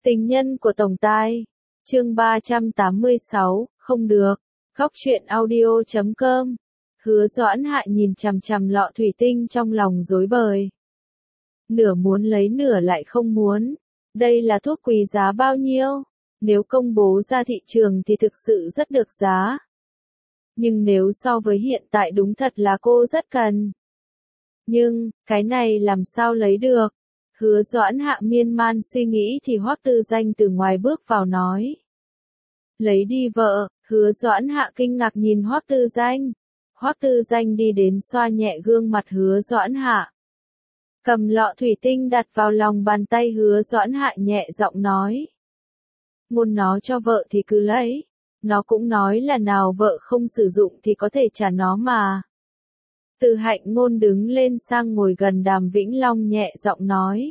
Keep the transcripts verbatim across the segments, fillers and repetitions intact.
Tình nhân của tổng tài. Chương ba trăm tám mươi sáu, không được. Góc truyện audio chấm com. Hứa Doãn Hạ nhìn chằm chằm lọ thủy tinh trong lòng rối bời. Nửa muốn lấy nửa lại không muốn. Đây là thuốc quý giá bao nhiêu? Nếu công bố ra thị trường thì thực sự rất được giá. Nhưng nếu so với hiện tại đúng thật là cô rất cần. Nhưng, cái này làm sao lấy được? Hứa Doãn Hạ miên man suy nghĩ thì Hoắc Tư Danh từ ngoài bước vào nói. Lấy đi vợ. Hứa Doãn Hạ kinh ngạc nhìn Hoắc Tư Danh. Hoắc Tư Danh đi đến xoa nhẹ gương mặt Hứa Doãn Hạ. Cầm lọ thủy tinh đặt vào lòng bàn tay Hứa Doãn Hạ nhẹ giọng nói. Ngôn nó cho vợ thì cứ lấy. Nó cũng nói là nào vợ không sử dụng thì có thể trả nó mà. Từ Hạnh Ngôn đứng lên sang ngồi gần Đàm Vĩnh Long nhẹ giọng nói.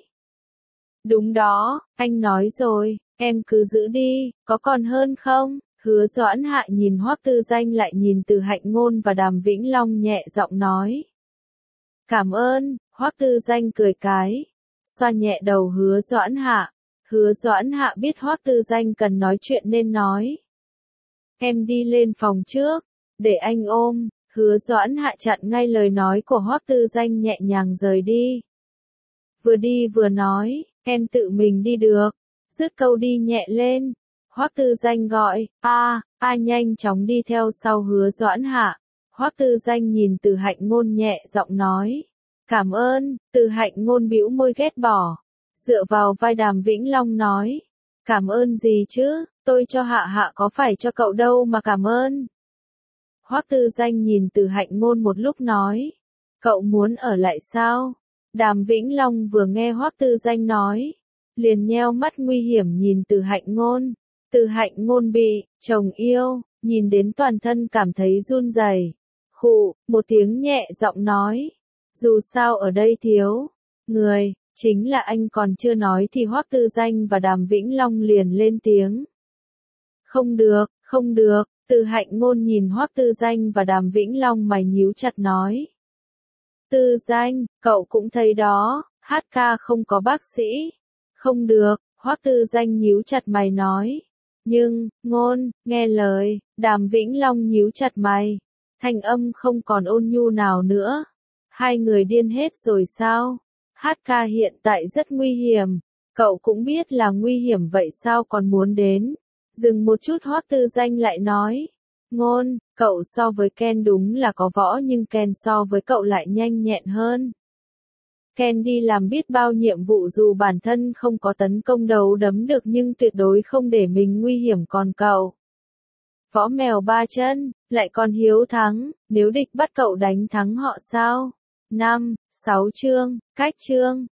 Đúng đó, anh nói rồi, em cứ giữ đi, có còn hơn không? Hứa Doãn Hạ nhìn Hoắc Tư Danh lại nhìn Từ Hạnh Ngôn và Đàm Vĩnh Long nhẹ giọng nói. Cảm ơn, Hoắc Tư Danh cười cái, xoa nhẹ đầu Hứa Doãn Hạ. Hứa Doãn Hạ biết Hoắc Tư Danh cần nói chuyện nên nói. Em đi lên phòng trước, để anh ôm. Hứa Doãn Hạ chặn ngay lời nói của Hoắc Tư Danh nhẹ nhàng rời đi. Vừa đi vừa nói, em tự mình đi được. Dứt câu đi nhẹ lên. Hoắc Tư Danh gọi, a, a nhanh chóng đi theo sau Hứa Doãn Hạ. Hoắc Tư Danh nhìn Từ Hạnh Ngôn nhẹ giọng nói. Cảm ơn. Từ Hạnh Ngôn bĩu môi ghét bỏ. Dựa vào vai Đàm Vĩnh Long nói. Cảm ơn gì chứ, tôi cho Hạ Hạ có phải cho cậu đâu mà cảm ơn. Hoắc Tư Danh nhìn Từ Hạnh Ngôn một lúc nói. Cậu muốn ở lại sao? Đàm Vĩnh Long vừa nghe Hoắc Tư Danh nói. Liền nheo mắt nguy hiểm nhìn Từ Hạnh Ngôn. Từ Hạnh Ngôn bị, chồng yêu, nhìn đến toàn thân cảm thấy run rẩy. Khụ, một tiếng nhẹ giọng nói. Dù sao ở đây thiếu người, chính là anh còn chưa nói thì Hoắc Tư Danh và Đàm Vĩnh Long liền lên tiếng. Không được, không được. Từ Hạnh Ngôn nhìn Hoắc Tư Danh và Đàm Vĩnh Long mày nhíu chặt nói. Tư Danh, cậu cũng thấy đó, hát ca không có bác sĩ. Không được, Hoắc Tư Danh nhíu chặt mày nói. Nhưng, Ngôn, nghe lời. Đàm Vĩnh Long nhíu chặt mày. Thanh âm không còn ôn nhu nào nữa. Hai người điên hết rồi sao? Hát ca hiện tại rất nguy hiểm. Cậu cũng biết là nguy hiểm vậy sao còn muốn đến? Dừng một chút Hoắc Tư Danh lại nói. Ngôn, cậu so với Ken đúng là có võ nhưng Ken so với cậu lại nhanh nhẹn hơn. Ken đi làm biết bao nhiệm vụ dù bản thân không có tấn công đấu đấm được nhưng tuyệt đối không để mình nguy hiểm còn cậu. Võ mèo ba chân, lại còn hiếu thắng, nếu địch bắt cậu đánh thắng họ sao? Năm, sáu chương, cách chương.